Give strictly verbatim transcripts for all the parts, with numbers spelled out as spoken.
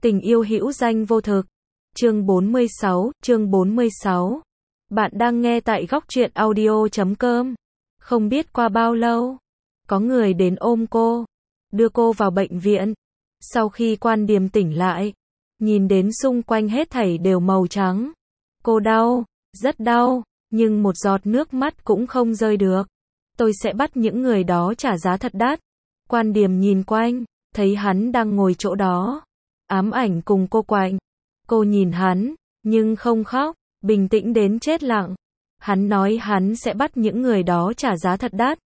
Tình yêu hữu danh vô thực. Chương bốn mươi sáu, chương bốn mươi sáu. Bạn đang nghe tại góc truyện audio chấm com. Không biết qua bao lâu, có người đến ôm cô, đưa cô vào bệnh viện. Sau khi Quan Điềm tỉnh lại, nhìn đến xung quanh hết thảy đều màu trắng. Cô đau, rất đau, nhưng một giọt nước mắt cũng không rơi được. Tôi sẽ bắt những người đó trả giá thật đắt. Quan Điềm nhìn quanh, thấy hắn đang ngồi chỗ đó, ám ảnh cùng cô quạnh. Cô nhìn hắn, nhưng không khóc, bình tĩnh đến chết lặng. Hắn nói hắn sẽ bắt những người đó trả giá thật đắt.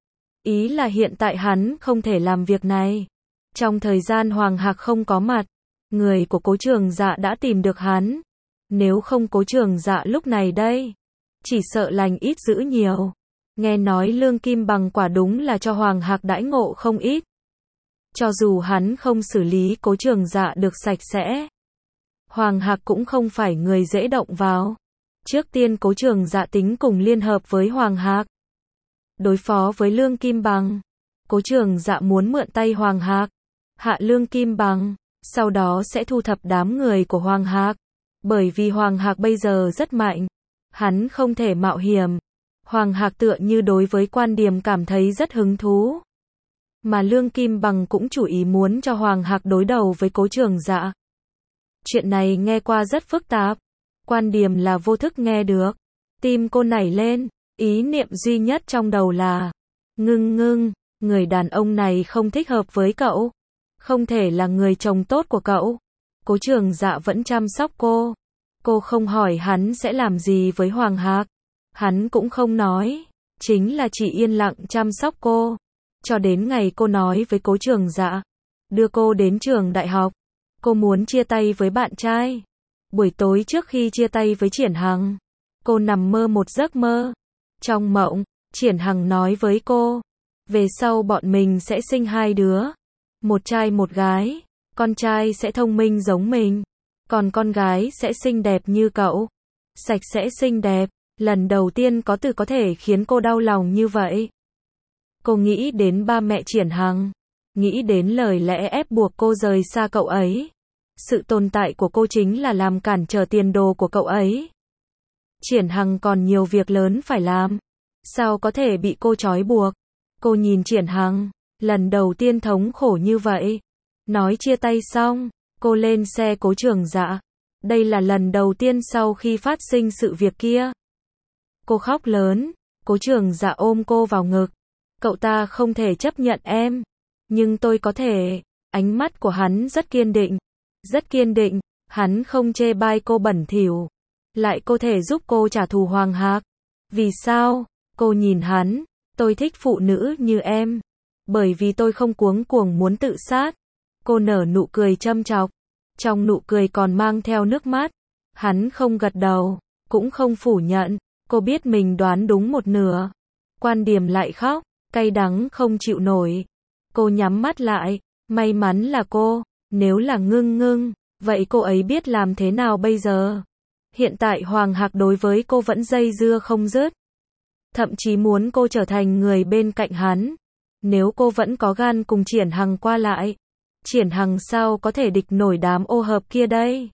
Ý là hiện tại hắn không thể làm việc này. Trong thời gian Hoàng Hạc không có mặt, người của Cố Trường Dạ đã tìm được hắn. Nếu không Cố Trường Dạ lúc này đây, chỉ sợ lành ít dữ nhiều. Nghe nói Lương Kim Bằng quả đúng là cho Hoàng Hạc đãi ngộ không ít. Cho dù hắn không xử lý Cố Trường Dạ được sạch sẽ, Hoàng Hạc cũng không phải người dễ động vào. Trước tiên Cố Trường Dạ tính cùng liên hợp với Hoàng Hạc, đối phó với Lương Kim Bằng. Cố Trường Dạ muốn mượn tay Hoàng Hạc, hạ Lương Kim Bằng, sau đó sẽ thu thập đám người của Hoàng Hạc. Bởi vì Hoàng Hạc bây giờ rất mạnh, hắn không thể mạo hiểm. Hoàng Hạc tựa như đối với Quan Điềm cảm thấy rất hứng thú. Mà Lương Kim Bằng cũng chủ ý muốn cho Hoàng Hạc đối đầu với Cố Trường Dạ. Chuyện này nghe qua rất phức tạp. Quan Điềm là vô thức nghe được. Tim cô nảy lên, ý niệm duy nhất trong đầu là ngưng ngưng, người đàn ông này không thích hợp với cậu. Không thể là người chồng tốt của cậu. Cố Trường Dạ vẫn chăm sóc cô. Cô không hỏi hắn sẽ làm gì với Hoàng Hạc. Hắn cũng không nói. Chính là chỉ yên lặng chăm sóc cô. Cho đến ngày cô nói với Cố Trường Dạ, đưa cô đến trường đại học. Cô muốn chia tay với bạn trai. Buổi tối trước khi chia tay với Triển Hằng, cô nằm mơ một giấc mơ. Trong mộng, Triển Hằng nói với cô, về sau bọn mình sẽ sinh hai đứa. Một trai một gái. Con trai sẽ thông minh giống mình, còn con gái sẽ xinh đẹp như cậu. Sạch sẽ xinh đẹp. Lần đầu tiên có từ có thể khiến cô đau lòng như vậy. Cô nghĩ đến ba mẹ Triển Hằng, nghĩ đến lời lẽ ép buộc cô rời xa cậu ấy. Sự tồn tại của cô chính là làm cản trở tiền đồ của cậu ấy. Triển Hằng còn nhiều việc lớn phải làm, sao có thể bị cô trói buộc. Cô nhìn Triển Hằng, lần đầu tiên thống khổ như vậy. Nói chia tay xong, cô lên xe Cố Trường Dạ. Đây là lần đầu tiên sau khi phát sinh sự việc kia. Cô khóc lớn. Cố Trường Dạ ôm cô vào ngực. Cậu ta không thể chấp nhận em, nhưng tôi có thể. Ánh mắt của hắn rất kiên định. Rất kiên định. Hắn không chê bai cô bẩn thỉu, lại có thể giúp cô trả thù Hoàng Hạc. Vì sao? Cô nhìn hắn. Tôi thích phụ nữ như em, bởi vì tôi không cuống cuồng muốn tự sát. Cô nở nụ cười châm chọc, trong nụ cười còn mang theo nước mắt. Hắn không gật đầu, cũng không phủ nhận. Cô biết mình đoán đúng một nửa. Quan Điềm lại khóc, cay đắng không chịu nổi. Cô nhắm mắt lại. May mắn là cô. Nếu là ngưng ngưng, vậy cô ấy biết làm thế nào bây giờ? Hiện tại Hoàng Hạc đối với cô vẫn dây dưa không dứt. Thậm chí muốn cô trở thành người bên cạnh hắn. Nếu cô vẫn có gan cùng Triển Hằng qua lại, Triển Hằng sao có thể địch nổi đám ô hợp kia đây?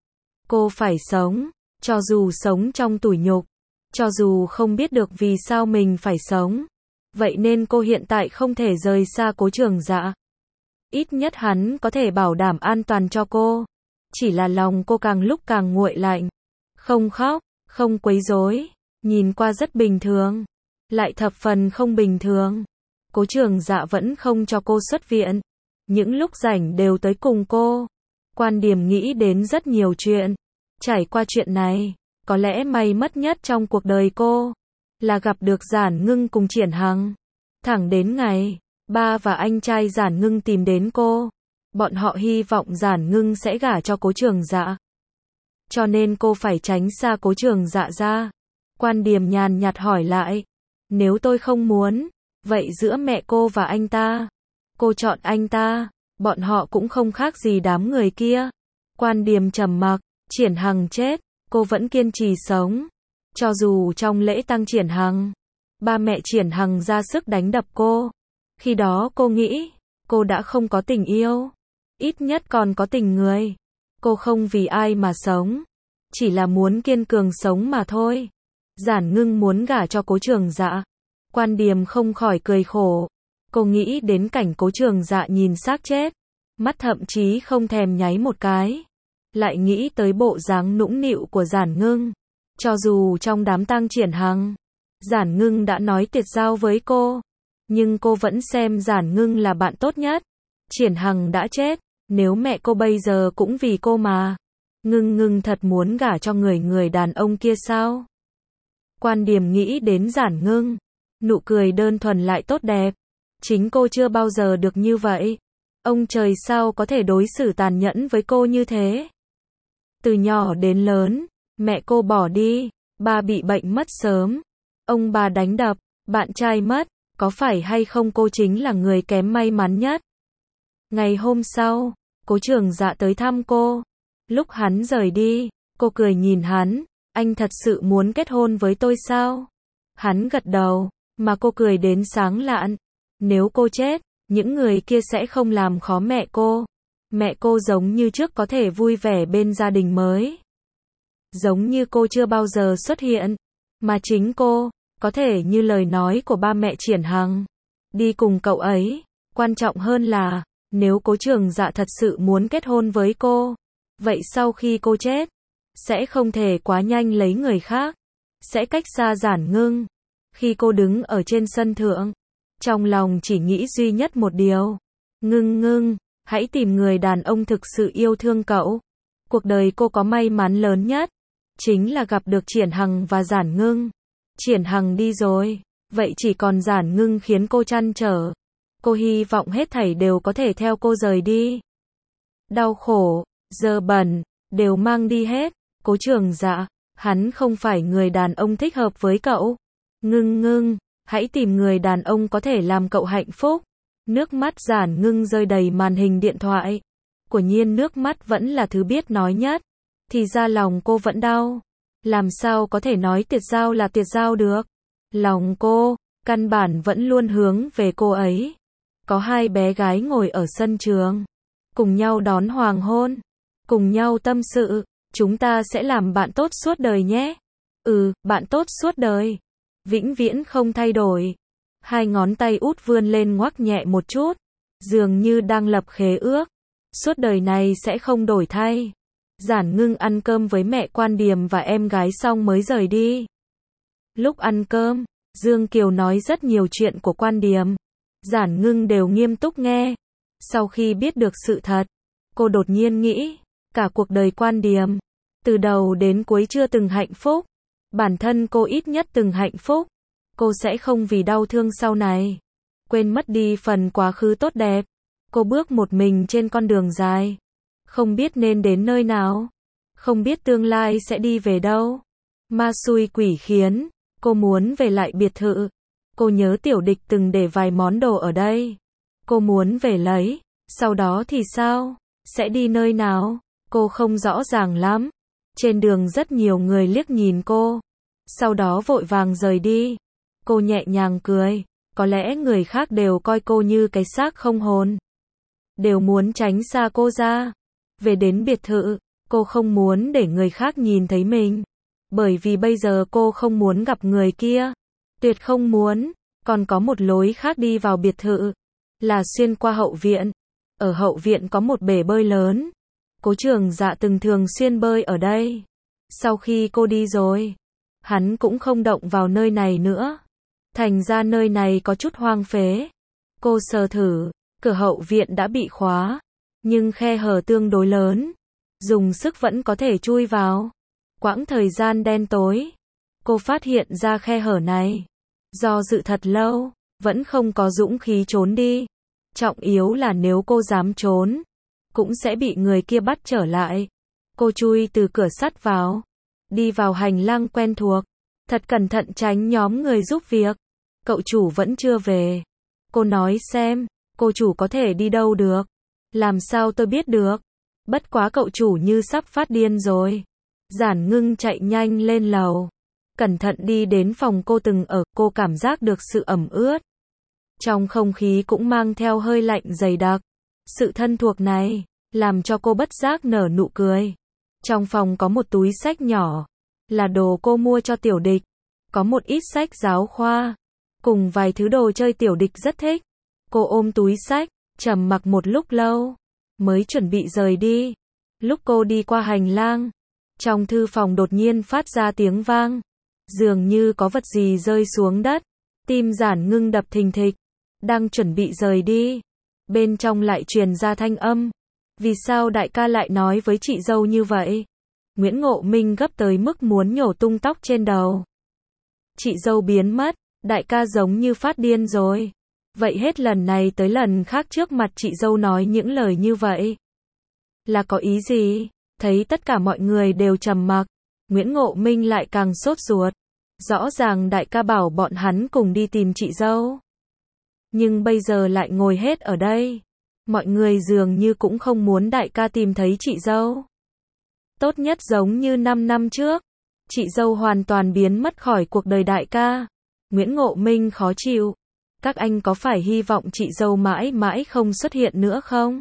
Cô phải sống, cho dù sống trong tủi nhục, cho dù không biết được vì sao mình phải sống. Vậy nên cô hiện tại không thể rời xa Cố Trường Dạ. Ít nhất hắn có thể bảo đảm an toàn cho cô. Chỉ là lòng cô càng lúc càng nguội lạnh. Không khóc, không quấy rối, nhìn qua rất bình thường, lại thập phần không bình thường. Cố Trường Dạ vẫn không cho cô xuất viện. Những lúc rảnh đều tới cùng cô. Quan Điềm nghĩ đến rất nhiều chuyện. Trải qua chuyện này, có lẽ may mất nhất trong cuộc đời cô là gặp được Giản Ngưng cùng Triển Hằng. Thẳng đến ngày ba và anh trai Giản Ngưng tìm đến cô, bọn họ hy vọng Giản Ngưng sẽ gả cho Cố Trường Dạ. Cho nên cô phải tránh xa Cố Trường Dạ ra. Quan Điềm nhàn nhạt hỏi lại, nếu tôi không muốn, vậy giữa mẹ cô và anh ta, cô chọn anh ta. Bọn họ cũng không khác gì đám người kia. Quan Điềm trầm mặc. Triển Hằng chết, cô vẫn kiên trì sống. Cho dù trong lễ tang Triển Hằng, ba mẹ Triển Hằng ra sức đánh đập cô. Khi đó cô nghĩ, cô đã không có tình yêu. ít nhất còn có tình người. Cô không vì ai mà sống, chỉ là muốn kiên cường sống mà thôi. Giản Ngưng muốn gả cho Cố Trường Dạ. Quan Điềm không khỏi cười khổ. Cô nghĩ đến cảnh Cố Trường Dạ nhìn xác chết, mắt thậm chí không thèm nháy một cái. Lại nghĩ tới bộ dáng nũng nịu của Giản Ngưng. Cho dù trong đám tang Triển Hằng, Giản Ngưng đã nói tiệt giao với cô, nhưng cô vẫn xem Giản Ngưng là bạn tốt nhất. Triển Hằng đã chết, nếu mẹ cô bây giờ cũng vì cô mà. Ngưng Ngưng thật muốn gả cho người người đàn ông kia sao? Quan Điềm nghĩ đến Giản Ngưng, nụ cười đơn thuần lại tốt đẹp. Chính cô chưa bao giờ được như vậy. Ông trời sao có thể đối xử tàn nhẫn với cô như thế? Từ nhỏ đến lớn, mẹ cô bỏ đi, ba bị bệnh mất sớm, ông bà đánh đập, bạn trai mất, có phải hay không cô chính là người kém may mắn nhất? Ngày hôm sau, Cố Trường Dạ tới thăm cô. Lúc hắn rời đi, cô cười nhìn hắn, anh thật sự muốn kết hôn với tôi sao? Hắn gật đầu, mà cô cười đến sáng lạn. Nếu cô chết, những người kia sẽ không làm khó mẹ cô. Mẹ cô giống như trước có thể vui vẻ bên gia đình mới. Giống như cô chưa bao giờ xuất hiện. Mà chính cô, có thể như lời nói của ba mẹ Triển Hằng. Đi cùng cậu ấy. Quan trọng hơn là, nếu Cố Trường Dạ thật sự muốn kết hôn với cô, vậy sau khi cô chết, sẽ không thể quá nhanh lấy người khác. Sẽ cách xa Giản Ngưng. Khi cô đứng ở trên sân thượng, trong lòng chỉ nghĩ duy nhất một điều. Ngưng Ngưng, hãy tìm người đàn ông thực sự yêu thương cậu. Cuộc đời cô có may mắn lớn nhất, chính là gặp được Triển Hằng và Giản Ngưng. Triển Hằng đi rồi, vậy chỉ còn Giản Ngưng khiến cô trăn trở. Cô hy vọng hết thảy đều có thể theo cô rời đi. Đau khổ, dơ bẩn, đều mang đi hết. Cố Trường Dạ, hắn không phải người đàn ông thích hợp với cậu. Ngưng Ngưng, hãy tìm người đàn ông có thể làm cậu hạnh phúc. Nước mắt Giản Ngưng rơi đầy màn hình điện thoại. Quả nhiên nước mắt vẫn là thứ biết nói nhất. Thì ra lòng cô vẫn đau. Làm sao có thể nói tiệt giao là tiệt giao được. Lòng cô, căn bản vẫn luôn hướng về cô ấy. Có hai bé gái ngồi ở sân trường, cùng nhau đón hoàng hôn, cùng nhau tâm sự. Chúng ta sẽ làm bạn tốt suốt đời nhé. Ừ, bạn tốt suốt đời. Vĩnh viễn không thay đổi. Hai ngón tay út vươn lên ngoắc nhẹ một chút, dường như đang lập khế ước. Suốt đời này sẽ không đổi thay. Giản Ngưng ăn cơm với mẹ Quan Điềm và em gái xong mới rời đi. Lúc ăn cơm, Dương Kiều nói rất nhiều chuyện của Quan Điềm. Giản Ngưng đều nghiêm túc nghe. Sau khi biết được sự thật, cô đột nhiên nghĩ, cả cuộc đời Quan Điềm, từ đầu đến cuối chưa từng hạnh phúc. Bản thân cô ít nhất từng hạnh phúc. Cô sẽ không vì đau thương sau này, quên mất đi phần quá khứ tốt đẹp. Cô bước một mình trên con đường dài, không biết nên đến nơi nào, không biết tương lai sẽ đi về đâu. Ma xui quỷ khiến, cô muốn về lại biệt thự. Cô nhớ Tiểu Địch từng để vài món đồ ở đây. Cô muốn về lấy, sau đó thì sao? Sẽ đi nơi nào? Cô không rõ ràng lắm. Trên đường rất nhiều người liếc nhìn cô, sau đó vội vàng rời đi. Cô nhẹ nhàng cười, có lẽ người khác đều coi cô như cái xác không hồn, đều muốn tránh xa cô ra. Về đến biệt thự, cô không muốn để người khác nhìn thấy mình, bởi vì bây giờ cô không muốn gặp người kia, tuyệt không muốn. Còn có một lối khác đi vào biệt thự, là xuyên qua hậu viện. Ở hậu viện có một bể bơi lớn. Cố Trường Dạ từng thường xuyên bơi ở đây. Sau khi cô đi rồi, hắn cũng không động vào nơi này nữa. Thành ra nơi này có chút hoang phế. Cô sờ thử, cửa hậu viện đã bị khóa, nhưng khe hở tương đối lớn, dùng sức vẫn có thể chui vào. Quãng thời gian đen tối, cô phát hiện ra khe hở này. Do dự thật lâu, vẫn không có dũng khí trốn đi. Trọng yếu là nếu cô dám trốn, cũng sẽ bị người kia bắt trở lại. Cô chui từ cửa sắt vào, đi vào hành lang quen thuộc, thật cẩn thận tránh nhóm người giúp việc. Cậu chủ vẫn chưa về. Cô nói xem, cô chủ có thể đi đâu được? Làm sao tôi biết được? Bất quá cậu chủ như sắp phát điên rồi. Giản Ngưng chạy nhanh lên lầu, cẩn thận đi đến phòng cô từng ở. Cô cảm giác được sự ẩm ướt, trong không khí cũng mang theo hơi lạnh dày đặc. Sự thân thuộc này, làm cho cô bất giác nở nụ cười. Trong phòng có một túi sách nhỏ, là đồ cô mua cho Tiểu Địch. Có một ít sách giáo khoa, cùng vài thứ đồ chơi Tiểu Địch rất thích. Cô ôm túi sách, trầm mặc một lúc lâu, mới chuẩn bị rời đi. Lúc cô đi qua hành lang, trong thư phòng đột nhiên phát ra tiếng vang. Dường như có vật gì rơi xuống đất. Tim Giản Ngưng đập thình thịch. Đang chuẩn bị rời đi. Bên trong lại truyền ra thanh âm. Vì sao đại ca lại nói với chị dâu như vậy? Nguyễn Ngộ Minh gấp tới mức muốn nhổ tung tóc trên đầu. Chị dâu biến mất, đại ca giống như phát điên rồi. Vậy hết lần này tới lần khác trước mặt chị dâu nói những lời như vậy. Là có ý gì? Thấy tất cả mọi người đều trầm mặc, Nguyễn Ngộ Minh lại càng sốt ruột. Rõ ràng đại ca bảo bọn hắn cùng đi tìm chị dâu. Nhưng bây giờ lại ngồi hết ở đây. Mọi người dường như cũng không muốn đại ca tìm thấy chị dâu. Tốt nhất giống như năm năm trước, chị dâu hoàn toàn biến mất khỏi cuộc đời đại ca. Nguyễn Ngộ Minh khó chịu. Các anh có phải hy vọng chị dâu mãi mãi không xuất hiện nữa không?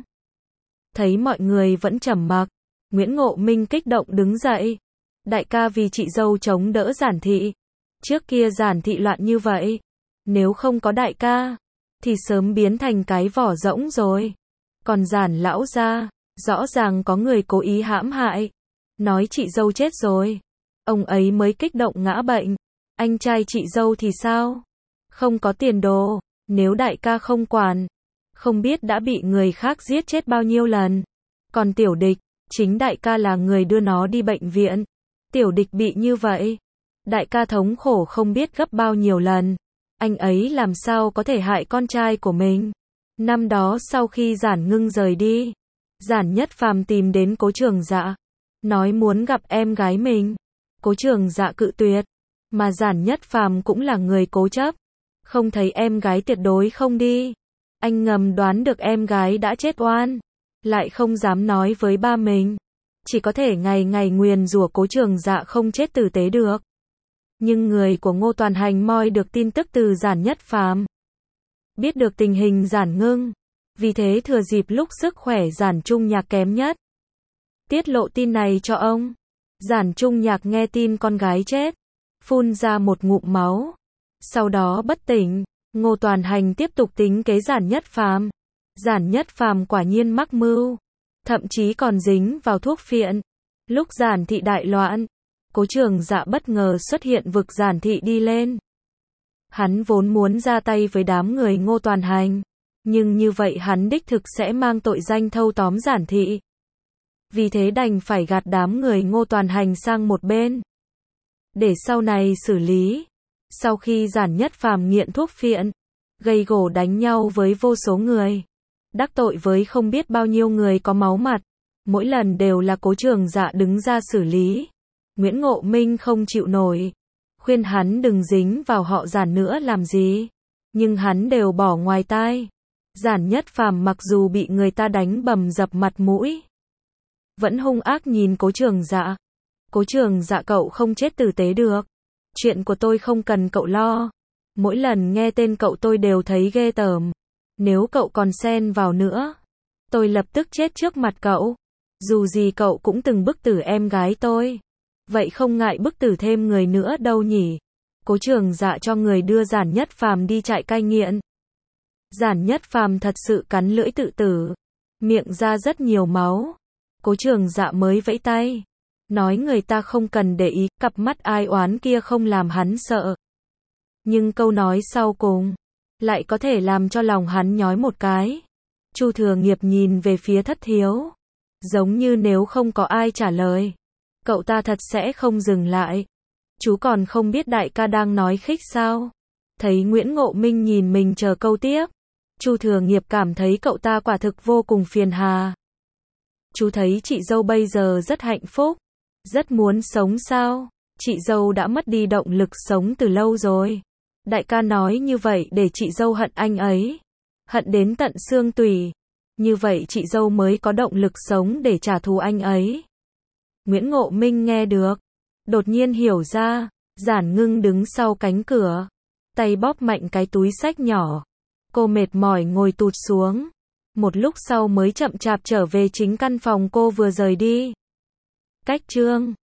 Thấy mọi người vẫn trầm mặc, Nguyễn Ngộ Minh kích động đứng dậy. Đại ca vì chị dâu chống đỡ Giản thị. Trước kia Giản thị loạn như vậy. Nếu không có đại ca, thì sớm biến thành cái vỏ rỗng rồi. Còn Giản lão gia, rõ ràng có người cố ý hãm hại. Nói chị dâu chết rồi. Ông ấy mới kích động ngã bệnh. Anh trai chị dâu thì sao? Không có tiền đồ. Nếu đại ca không quản, không biết đã bị người khác giết chết bao nhiêu lần. Còn Tiểu Địch, chính đại ca là người đưa nó đi bệnh viện. Tiểu Địch bị như vậy, đại ca thống khổ không biết gấp bao nhiêu lần. Anh ấy làm sao có thể hại con trai của mình? Năm đó sau khi Giản Ngưng rời đi, Giản Nhất Phàm tìm đến Cố Trường Dạ, nói muốn gặp em gái mình. Cố Trường Dạ cự tuyệt, mà Giản Nhất Phàm cũng là người cố chấp, không thấy em gái tuyệt đối không đi. Anh ngầm đoán được em gái đã chết oan, lại không dám nói với ba mình, chỉ có thể ngày ngày nguyền rủa Cố Trường Dạ không chết tử tế được. Nhưng người của Ngô Toàn Hành moi được tin tức từ Giản Nhất Phàm, biết được tình hình Giản Ngưng, vì thế thừa dịp lúc sức khỏe Giản Trung Nhạc kém nhất, tiết lộ tin này cho ông. Giản Trung Nhạc nghe tin con gái chết, phun ra một ngụm máu, sau đó bất tỉnh. Ngô Toàn Hành tiếp tục tính kế Giản Nhất Phàm. Giản Nhất Phàm quả nhiên mắc mưu, thậm chí còn dính vào thuốc phiện. Lúc Giản thị đại loạn, Cố Trường Dạ bất ngờ xuất hiện vực Giản thị đi lên. Hắn vốn muốn ra tay với đám người Ngô Toàn Hành, nhưng như vậy hắn đích thực sẽ mang tội danh thâu tóm Giản thị. Vì thế đành phải gạt đám người Ngô Toàn Hành sang một bên, để sau này xử lý. Sau khi Giản Nhất Phàm nghiện thuốc phiện, gây gổ đánh nhau với vô số người, đắc tội với không biết bao nhiêu người có máu mặt, mỗi lần đều là Cố Trường Dạ đứng ra xử lý. Nguyễn Ngộ Minh không chịu nổi, khuyên hắn đừng dính vào họ Giản nữa làm gì, nhưng hắn đều bỏ ngoài tai. Giản Nhất Phàm mặc dù bị người ta đánh bầm dập mặt mũi, vẫn hung ác nhìn Cố Trường Dạ. Cố Trường Dạ, cậu không chết tử tế được. Chuyện của tôi không cần cậu lo. Mỗi lần nghe tên cậu tôi đều thấy ghê tởm. Nếu cậu còn xen vào nữa, tôi lập tức chết trước mặt cậu. Dù gì cậu cũng từng bức tử em gái tôi, vậy không ngại bức tử thêm người nữa đâu nhỉ. Cố Trường Dạ cho người đưa Giản Nhất Phàm đi trại cai nghiện. Giản Nhất Phàm thật sự cắn lưỡi tự tử, miệng ra rất nhiều máu. Cố Trường Dạ mới vẫy tay, nói người ta không cần để ý, cặp mắt ai oán kia không làm hắn sợ. Nhưng câu nói sau cùng lại có thể làm cho lòng hắn nhói một cái. Chu Thừa Nghiệp nhìn về phía Thất Thiếu, giống như nếu không có ai trả lời, cậu ta thật sẽ không dừng lại. Chú còn không biết đại ca đang nói khích sao? Thấy Nguyễn Ngộ Minh nhìn mình chờ câu tiếp, Chu Thừa Nghiệp cảm thấy cậu ta quả thực vô cùng phiền hà. Chú thấy chị dâu bây giờ rất hạnh phúc, rất muốn sống sao? Chị dâu đã mất đi động lực sống từ lâu rồi. Đại ca nói như vậy để chị dâu hận anh ấy, hận đến tận xương tủy. Như vậy chị dâu mới có động lực sống để trả thù anh ấy. Nguyễn Ngộ Minh nghe được, đột nhiên hiểu ra. Giản Ngưng đứng sau cánh cửa, tay bóp mạnh cái túi sách nhỏ. Cô mệt mỏi ngồi tụt xuống, một lúc sau mới chậm chạp trở về chính căn phòng cô vừa rời đi. Cách chương